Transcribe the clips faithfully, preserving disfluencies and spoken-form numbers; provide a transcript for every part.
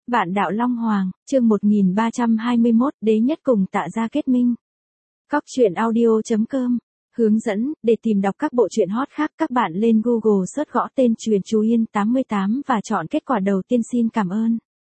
Vạn đạo Long Hoàng, chương một nghìn ba trăm hai mươi mốt, đế nhất cùng Tạ Gia kết minh. Cóc truyện audio chấm com. Hướng dẫn, để tìm đọc các bộ truyện hot khác các bạn lên Google search gõ tên Truyện Chú Yên tám mươi tám và chọn kết quả đầu tiên. Xin cảm ơn.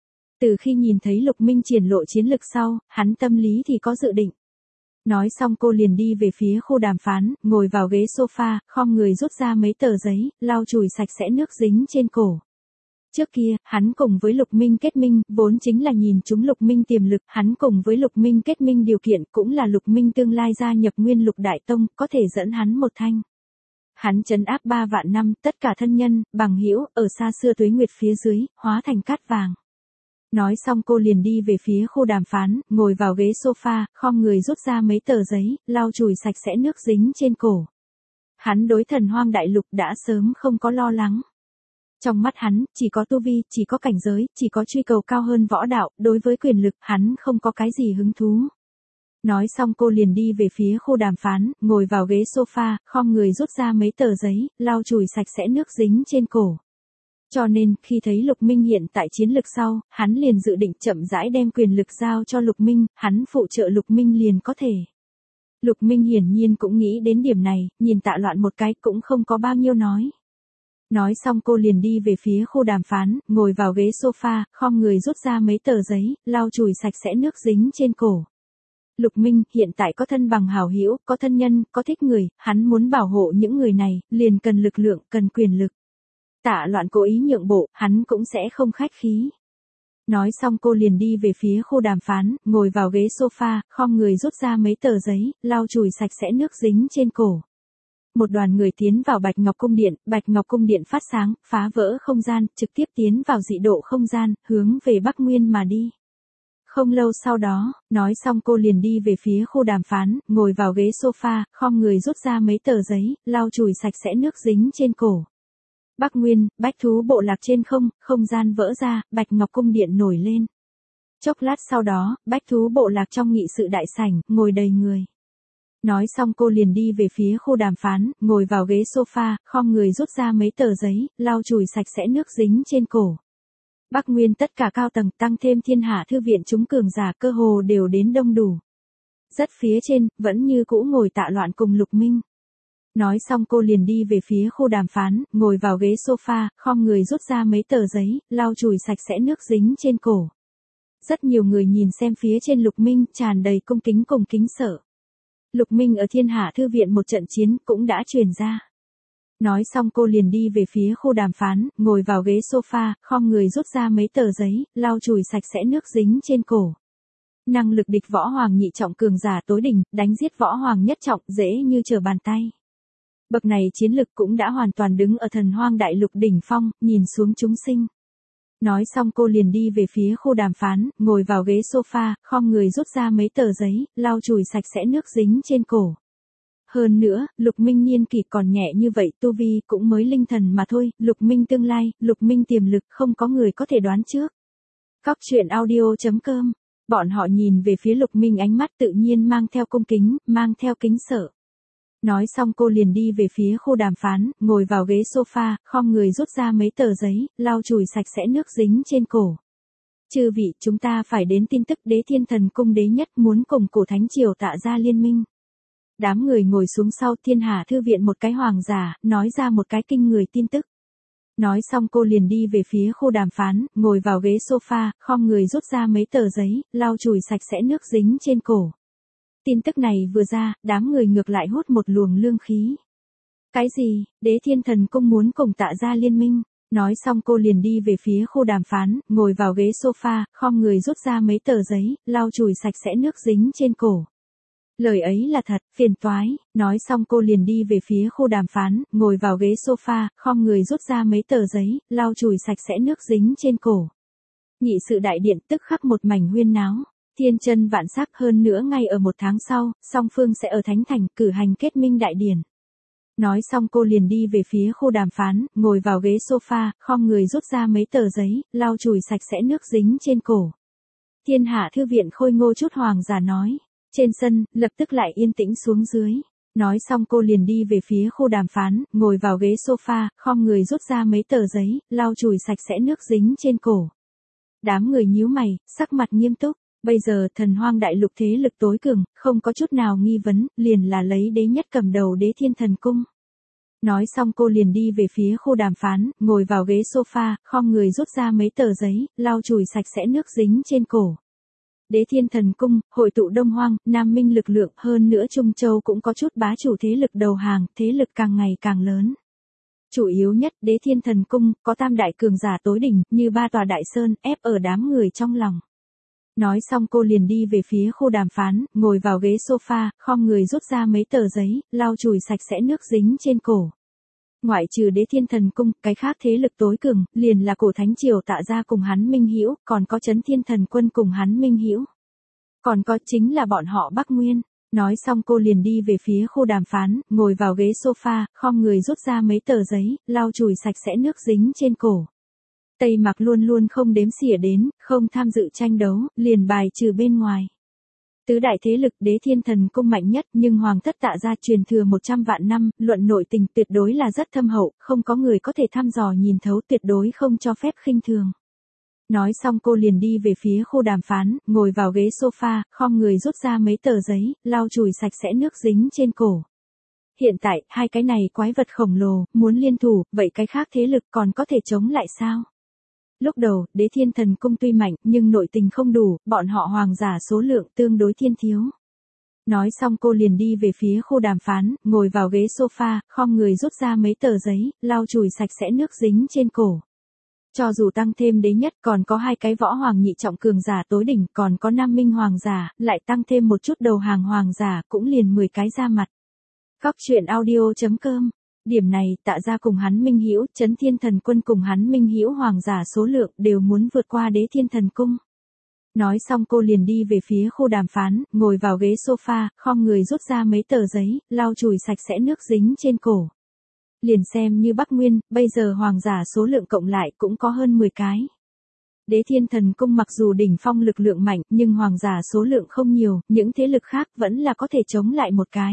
Từ khi nhìn thấy Lục Minh triển lộ chiến lực sau, hắn tâm lý thì có dự định. Nói xong cô liền đi về phía khu đàm phán, ngồi vào ghế sofa, khom người rút ra mấy tờ giấy, lau chùi sạch sẽ nước dính trên cổ. Trước kia, hắn cùng với Lục Minh kết minh, vốn chính là nhìn chúng Lục Minh tiềm lực, hắn cùng với Lục Minh kết minh điều kiện cũng là Lục Minh tương lai gia nhập Nguyên Lục Đại Tông, có thể dẫn hắn một thanh. Hắn trấn áp ba vạn năm, tất cả thân nhân, bằng hữu ở xa xưa tuế nguyệt phía dưới, hóa thành cát vàng. Nói xong cô liền đi về phía khu đàm phán, ngồi vào ghế sofa, khom người rút ra mấy tờ giấy, lau chùi sạch sẽ nước dính trên cổ. Hắn đối Thần Hoang Đại Lục đã sớm không có lo lắng. Trong mắt hắn, chỉ có tu vi, chỉ có cảnh giới, chỉ có truy cầu cao hơn võ đạo, đối với quyền lực, hắn không có cái gì hứng thú. Nói xong cô liền đi về phía khu đàm phán, ngồi vào ghế sofa, khom người rút ra mấy tờ giấy, lau chùi sạch sẽ nước dính trên cổ. Cho nên, khi thấy Lục Minh hiện tại chiến lực sau, hắn liền dự định chậm rãi đem quyền lực giao cho Lục Minh, hắn phụ trợ Lục Minh liền có thể. Lục Minh hiển nhiên cũng nghĩ đến điểm này, nhìn Tạ Loạn một cái cũng không có bao nhiêu nói. Nói xong cô liền đi về phía khu đàm phán, ngồi vào ghế sofa, khom người rút ra mấy tờ giấy, lau chùi sạch sẽ nước dính trên cổ. Lục Minh hiện tại có thân bằng hảo hữu, có thân nhân, có thích người, hắn muốn bảo hộ những người này, liền cần lực lượng, cần quyền lực. Tạ Loạn cố ý nhượng bộ, hắn cũng sẽ không khách khí. Nói xong cô liền đi về phía khu đàm phán, ngồi vào ghế sofa, khom người rút ra mấy tờ giấy, lau chùi sạch sẽ nước dính trên cổ. Một đoàn người tiến vào Bạch Ngọc Cung Điện, Bạch Ngọc Cung Điện phát sáng, phá vỡ không gian, trực tiếp tiến vào dị độ không gian, hướng về Bắc Nguyên mà đi. Không lâu sau đó, nói xong cô liền đi về phía khu đàm phán, ngồi vào ghế sofa, khom người rút ra mấy tờ giấy, lau chùi sạch sẽ nước dính trên cổ. Bắc Nguyên, bách thú bộ lạc trên không, không gian vỡ ra, Bạch Ngọc Cung Điện nổi lên. Chốc lát sau đó, bách thú bộ lạc trong nghị sự đại sảnh, ngồi đầy người. Nói xong cô liền đi về phía khu đàm phán, ngồi vào ghế sofa, khom người rút ra mấy tờ giấy, lau chùi sạch sẽ nước dính trên cổ. Bắc Nguyên tất cả cao tầng, tăng thêm Thiên Hạ Thư viện chúng cường giả cơ hồ đều đến đông đủ. Rất phía trên, vẫn như cũ ngồi Tạ Loạn cùng Lục Minh. Nói xong cô liền đi về phía khu đàm phán, ngồi vào ghế sofa, khom người rút ra mấy tờ giấy, lau chùi sạch sẽ nước dính trên cổ. Rất nhiều người nhìn xem phía trên Lục Minh, tràn đầy cung kính cùng kính sợ. Lục Minh ở Thiên Hạ Thư viện một trận chiến cũng đã truyền ra. Nói xong cô liền đi về phía khu đàm phán, ngồi vào ghế sofa, khom người rút ra mấy tờ giấy, lau chùi sạch sẽ nước dính trên cổ. Năng lực địch võ hoàng nhị trọng cường giả tối đỉnh, đánh giết võ hoàng nhất trọng dễ như trở bàn tay. Bậc này chiến lực cũng đã hoàn toàn đứng ở Thần Hoang Đại Lục đỉnh phong, nhìn xuống chúng sinh. Nói xong cô liền đi về phía khu đàm phán, ngồi vào ghế sofa, khom người rút ra mấy tờ giấy, lau chùi sạch sẽ nước dính trên cổ. Hơn nữa, Lục Minh niên kỷ còn nhẹ như vậy, tu vi cũng mới linh thần mà thôi, Lục Minh tương lai, Lục Minh tiềm lực không có người có thể đoán trước. Cóc truyện audio chấm com. Bọn họ nhìn về phía Lục Minh ánh mắt tự nhiên mang theo cung kính, mang theo kính sợ. Nói xong cô liền đi về phía khu đàm phán, ngồi vào ghế sofa, khom người rút ra mấy tờ giấy, lau chùi sạch sẽ nước dính trên cổ. Chư vị, chúng ta phải đến tin tức Đế Thiên Thần Cung đế nhất muốn cùng Cổ Thánh Triều Tạ Gia liên minh. Đám người ngồi xuống sau Thiên Hạ Thư viện một cái hoàng giả, nói ra một cái kinh người tin tức. Nói xong cô liền đi về phía khu đàm phán, ngồi vào ghế sofa, khom người rút ra mấy tờ giấy, lau chùi sạch sẽ nước dính trên cổ. Tin tức này vừa ra, đám người ngược lại hút một luồng lương khí. Cái gì, Đế Thiên Thần Cung muốn cùng Tạ Gia liên minh? Nói xong cô liền đi về phía khu đàm phán, ngồi vào ghế sofa, khom người rút ra mấy tờ giấy, lau chùi sạch sẽ nước dính trên cổ. Lời ấy là thật, phiền toái. Nói xong cô liền đi về phía khu đàm phán, ngồi vào ghế sofa, khom người rút ra mấy tờ giấy, lau chùi sạch sẽ nước dính trên cổ. Nghị sự đại điện tức khắc một mảnh huyên náo. Thiên chân vạn sắc, hơn nữa ngay ở một tháng sau, song phương sẽ ở Thánh Thành cử hành kết minh đại điển. Nói xong cô liền đi về phía khu đàm phán, ngồi vào ghế sofa, khom người rút ra mấy tờ giấy, lau chùi sạch sẽ nước dính trên cổ. Thiên Hạ Thư viện khôi ngô chút hoàng giả nói. Trên sân, lập tức lại yên tĩnh xuống dưới. Nói xong cô liền đi về phía khu đàm phán, ngồi vào ghế sofa, khom người rút ra mấy tờ giấy, lau chùi sạch sẽ nước dính trên cổ. Đám người nhíu mày, sắc mặt nghiêm túc. Bây giờ thần hoang đại lục thế lực tối cường, không có chút nào nghi vấn, liền là lấy đế nhất cầm đầu Đế Thiên Thần Cung. Nói xong cô liền đi về phía khu đàm phán, ngồi vào ghế sofa, khom người rút ra mấy tờ giấy, lau chùi sạch sẽ nước dính trên cổ. Đế Thiên Thần Cung, hội tụ Đông Hoang, Nam Minh lực lượng, hơn nữa Trung Châu cũng có chút bá chủ thế lực đầu hàng, thế lực càng ngày càng lớn. Chủ yếu nhất, Đế Thiên Thần Cung, có tam đại cường giả tối đỉnh, như ba tòa đại sơn, ép ở đám người trong lòng. Nói xong cô liền đi về phía khu đàm phán, ngồi vào ghế sofa, khom người rút ra mấy tờ giấy, lau chùi sạch sẽ nước dính trên cổ. Ngoại trừ Đế Thiên Thần Cung, cái khác thế lực tối cường, liền là Cổ Thánh Triều Tạ Gia cùng hắn Minh Hữu, còn có Chấn Thiên Thần Quân cùng hắn Minh Hữu. Còn có chính là bọn họ Bắc Nguyên. Nói xong cô liền đi về phía khu đàm phán, ngồi vào ghế sofa, khom người rút ra mấy tờ giấy, lau chùi sạch sẽ nước dính trên cổ. Tây Mặc luôn luôn không đếm xỉa đến, không tham dự tranh đấu, liền bài trừ bên ngoài. Tứ đại thế lực Đế Thiên Thần Cung mạnh nhất, nhưng Hoàng thất Tạ Gia truyền thừa một trăm vạn năm, luận nội tình tuyệt đối là rất thâm hậu, không có người có thể thăm dò nhìn thấu, tuyệt đối không cho phép khinh thường. Nói xong cô liền đi về phía khu đàm phán, ngồi vào ghế sofa, khom người rút ra mấy tờ giấy, lau chùi sạch sẽ nước dính trên cổ. Hiện tại, hai cái này quái vật khổng lồ, muốn liên thủ, vậy cái khác thế lực còn có thể chống lại sao? Lúc đầu, Đế Thiên Thần Cung tuy mạnh, nhưng nội tình không đủ, bọn họ hoàng giả số lượng tương đối thiên thiếu. Nói xong cô liền đi về phía khu đàm phán, ngồi vào ghế sofa, khom người rút ra mấy tờ giấy, lau chùi sạch sẽ nước dính trên cổ. Cho dù tăng thêm đế nhất, còn có hai cái võ hoàng nhị trọng cường giả tối đỉnh, còn có Nam Minh hoàng giả, lại tăng thêm một chút đầu hàng hoàng giả, cũng liền mười cái ra mặt. Góc truyện audio chấm com. Điểm này, Tạ Gia cùng hắn Minh Hữu, Chấn Thiên Thần Quân cùng hắn Minh Hữu hoàng giả số lượng đều muốn vượt qua Đế Thiên Thần Cung. Nói xong cô liền đi về phía khu đàm phán, ngồi vào ghế sofa, khom người rút ra mấy tờ giấy, lau chùi sạch sẽ nước dính trên cổ. Liền xem như Bắc Nguyên, bây giờ hoàng giả số lượng cộng lại cũng có hơn mười cái. Đế Thiên Thần Cung mặc dù đỉnh phong lực lượng mạnh, nhưng hoàng giả số lượng không nhiều, những thế lực khác vẫn là có thể chống lại một cái.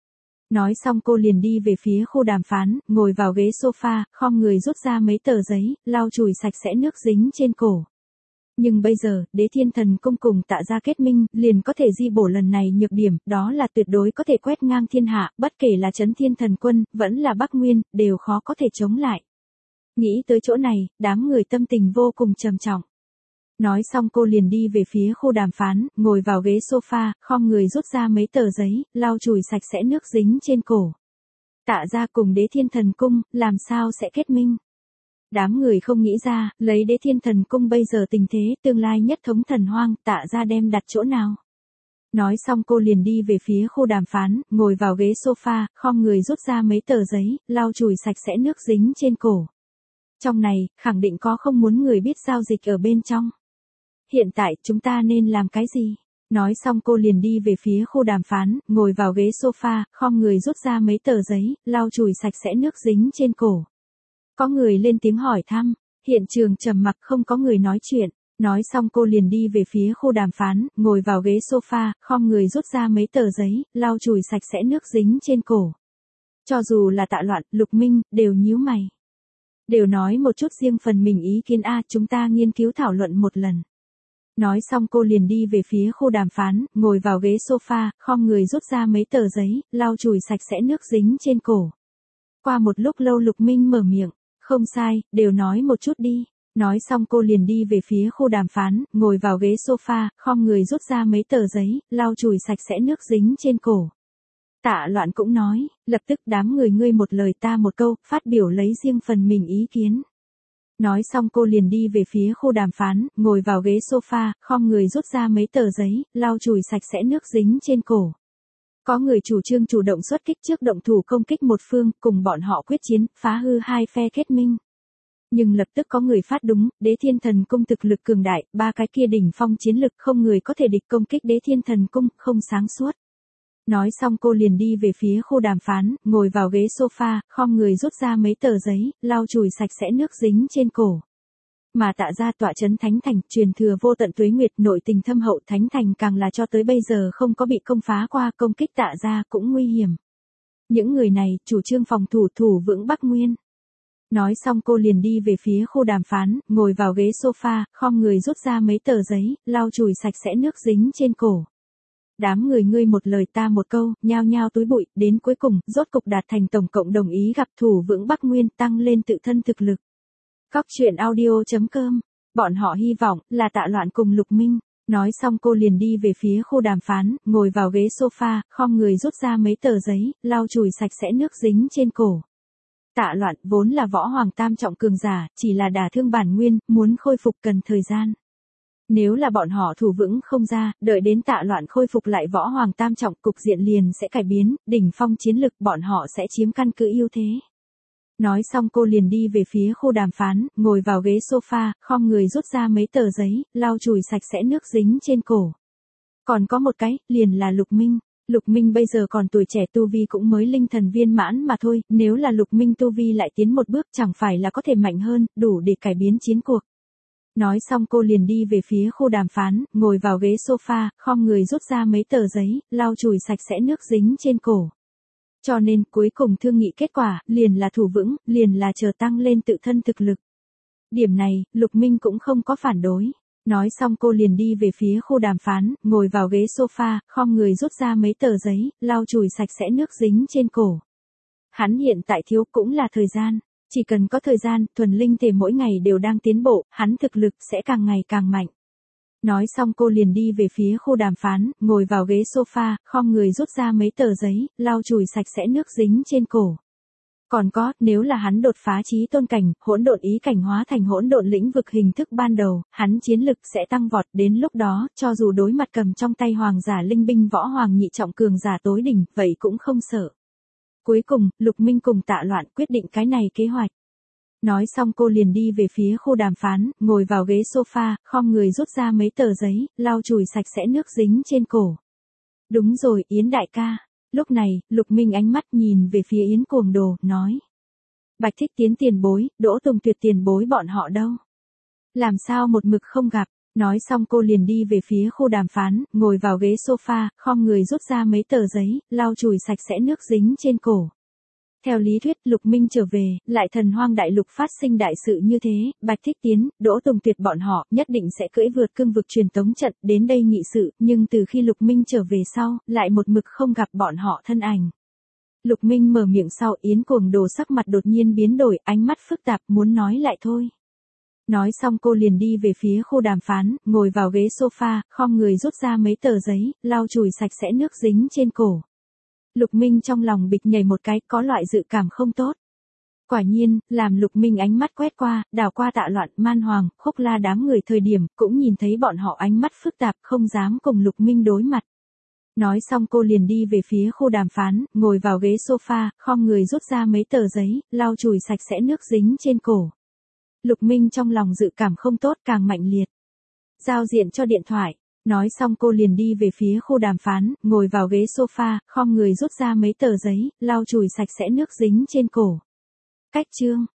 Nói xong cô liền đi về phía khu đàm phán, ngồi vào ghế sofa, khom người rút ra mấy tờ giấy, lau chùi sạch sẽ nước dính trên cổ. Nhưng bây giờ, Đế Thiên Thần Cung cùng Tạ Gia kết minh, liền có thể di bổ lần này nhược điểm, đó là tuyệt đối có thể quét ngang thiên hạ, bất kể là Chấn Thiên Thần Quân, vẫn là Bắc Nguyên, đều khó có thể chống lại. Nghĩ tới chỗ này, đám người tâm tình vô cùng trầm trọng. Nói xong cô liền đi về phía khu đàm phán, ngồi vào ghế sofa, khom người rút ra mấy tờ giấy, lau chùi sạch sẽ nước dính trên cổ. Tạ Gia cùng Đế Thiên Thần Cung, làm sao sẽ kết minh? Đám người không nghĩ ra, lấy Đế Thiên Thần Cung bây giờ tình thế, tương lai nhất thống thần hoang, Tạ Gia đem đặt chỗ nào? Nói xong cô liền đi về phía khu đàm phán, ngồi vào ghế sofa, khom người rút ra mấy tờ giấy, lau chùi sạch sẽ nước dính trên cổ. Trong này, khẳng định có không muốn người biết giao dịch ở bên trong. Hiện tại, chúng ta nên làm cái gì? Nói xong cô liền đi về phía khu đàm phán, ngồi vào ghế sofa, khom người rút ra mấy tờ giấy, lau chùi sạch sẽ nước dính trên cổ. Có người lên tiếng hỏi thăm, hiện trường trầm mặc không có người nói chuyện. Nói xong cô liền đi về phía khu đàm phán, ngồi vào ghế sofa, khom người rút ra mấy tờ giấy, lau chùi sạch sẽ nước dính trên cổ. Cho dù là Tạ Loạn, Lục Minh, đều nhíu mày. Đều nói một chút riêng phần mình ý kiến a, chúng ta nghiên cứu thảo luận một lần. Nói xong cô liền đi về phía khu đàm phán, ngồi vào ghế sofa, khom người rút ra mấy tờ giấy, lau chùi sạch sẽ nước dính trên cổ. Qua một lúc lâu Lục Minh mở miệng, không sai, đều nói một chút đi. Nói xong cô liền đi về phía khu đàm phán, ngồi vào ghế sofa, khom người rút ra mấy tờ giấy, lau chùi sạch sẽ nước dính trên cổ. Tạ Loạn cũng nói, lập tức đám người ngươi một lời ta một câu, phát biểu lấy riêng phần mình ý kiến. Nói xong cô liền đi về phía khu đàm phán, ngồi vào ghế sofa, khom người rút ra mấy tờ giấy, lau chùi sạch sẽ nước dính trên cổ. Có người chủ trương chủ động xuất kích trước động thủ công kích một phương, cùng bọn họ quyết chiến, phá hư hai phe kết minh. Nhưng lập tức có người phát đúng, Đế Thiên Thần Cung thực lực cường đại, ba cái kia đỉnh phong chiến lực không người có thể địch công kích Đế Thiên Thần Cung, không sáng suốt. Nói xong cô liền đi về phía khu đàm phán, ngồi vào ghế sofa, khom người rút ra mấy tờ giấy, lau chùi sạch sẽ nước dính trên cổ. Mà Tạ Gia tọa trấn Thánh Thành, truyền thừa vô tận tuế nguyệt, nội tình thâm hậu, Thánh Thành càng là cho tới bây giờ không có bị công phá qua, công kích Tạ Gia cũng nguy hiểm. Những người này, chủ trương phòng thủ thủ vững Bắc Nguyên. Nói xong cô liền đi về phía khu đàm phán, ngồi vào ghế sofa, khom người rút ra mấy tờ giấy, lau chùi sạch sẽ nước dính trên cổ. Đám người ngươi một lời ta một câu, nhao nhao túi bụi, đến cuối cùng, rốt cục đạt thành tổng cộng đồng ý gặp thủ vững Bắc Nguyên, tăng lên tự thân thực lực. Cóc truyện audio chấm com, bọn họ hy vọng, là Tạ Loạn cùng Lục Minh. Nói xong cô liền đi về phía khu đàm phán, ngồi vào ghế sofa, khom người rút ra mấy tờ giấy, lau chùi sạch sẽ nước dính trên cổ. Tạ Loạn vốn là võ hoàng tam trọng cường giả, chỉ là đả thương bản nguyên, muốn khôi phục cần thời gian. Nếu là bọn họ thủ vững không ra, đợi đến Tạ Loạn khôi phục lại võ hoàng tam trọng, cục diện liền sẽ cải biến, đỉnh phong chiến lực bọn họ sẽ chiếm căn cứ ưu thế. Nói xong cô liền đi về phía khu đàm phán, ngồi vào ghế sofa, khom người rút ra mấy tờ giấy, lau chùi sạch sẽ nước dính trên cổ. Còn có một cái, liền là Lục Minh. Lục Minh bây giờ còn tuổi trẻ, tu vi cũng mới linh thần viên mãn mà thôi, nếu là Lục Minh tu vi lại tiến một bước chẳng phải là có thể mạnh hơn, đủ để cải biến chiến cuộc. Nói xong cô liền đi về phía khu đàm phán, ngồi vào ghế sofa, khom người rút ra mấy tờ giấy, lau chùi sạch sẽ nước dính trên cổ. Cho nên, cuối cùng thương nghị kết quả, liền là thủ vững, liền là chờ tăng lên tự thân thực lực. Điểm này, Lục Minh cũng không có phản đối. Nói xong cô liền đi về phía khu đàm phán, ngồi vào ghế sofa, khom người rút ra mấy tờ giấy, lau chùi sạch sẽ nước dính trên cổ. Hắn hiện tại thiếu cũng là thời gian. Chỉ cần có thời gian, thuần linh thể mỗi ngày đều đang tiến bộ, hắn thực lực sẽ càng ngày càng mạnh. Nói xong cô liền đi về phía khu đàm phán, ngồi vào ghế sofa, khom người rút ra mấy tờ giấy, lau chùi sạch sẽ nước dính trên cổ. Còn có, nếu là hắn đột phá chí tôn cảnh, hỗn độn ý cảnh hóa thành hỗn độn lĩnh vực hình thức ban đầu, hắn chiến lực sẽ tăng vọt, đến lúc đó, cho dù đối mặt cầm trong tay hoàng giả linh binh võ hoàng nhị trọng cường giả tối đỉnh, vậy cũng không sợ. Cuối cùng, Lục Minh cùng Tạ Loạn quyết định cái này kế hoạch. Nói xong cô liền đi về phía khu đàm phán, ngồi vào ghế sofa, khom người rút ra mấy tờ giấy, lau chùi sạch sẽ nước dính trên cổ. Đúng rồi, Yến đại ca. Lúc này, Lục Minh ánh mắt nhìn về phía Yến Cuồng Đồ, nói. Bạch Thích Tiến tiền bối, Đỗ Tùng Tuyệt tiền bối bọn họ đâu? Làm sao một mực không gặp? Nói xong cô liền đi về phía khu đàm phán, ngồi vào ghế sofa, khom người rút ra mấy tờ giấy, lau chùi sạch sẽ nước dính trên cổ. Theo lý thuyết, Lục Minh trở về, lại thần hoang đại lục phát sinh đại sự như thế, Bạch Thích Tiến, Đỗ Tùng Tuyệt bọn họ, nhất định sẽ cưỡi vượt cương vực truyền tống trận, đến đây nghị sự, nhưng từ khi Lục Minh trở về sau, lại một mực không gặp bọn họ thân ảnh. Lục Minh mở miệng sau, Yến Cuồng Đồ sắc mặt đột nhiên biến đổi, ánh mắt phức tạp, muốn nói lại thôi. Nói xong cô liền đi về phía khu đàm phán, ngồi vào ghế sofa, khom người rút ra mấy tờ giấy, lau chùi sạch sẽ nước dính trên cổ. Lục Minh trong lòng bịch nhảy một cái, có loại dự cảm không tốt. Quả nhiên, làm Lục Minh ánh mắt quét qua, đảo qua Tạ Loạn, Man Hoàng, Khúc La đám người thời điểm, cũng nhìn thấy bọn họ ánh mắt phức tạp, không dám cùng Lục Minh đối mặt. Nói xong cô liền đi về phía khu đàm phán, ngồi vào ghế sofa, khom người rút ra mấy tờ giấy, lau chùi sạch sẽ nước dính trên cổ. Lục Minh trong lòng dự cảm không tốt càng mạnh liệt. Giao diện cho điện thoại. Nói xong cô liền đi về phía khu đàm phán, ngồi vào ghế sofa, khom người rút ra mấy tờ giấy, lau chùi sạch sẽ nước dính trên cổ. Cách chương.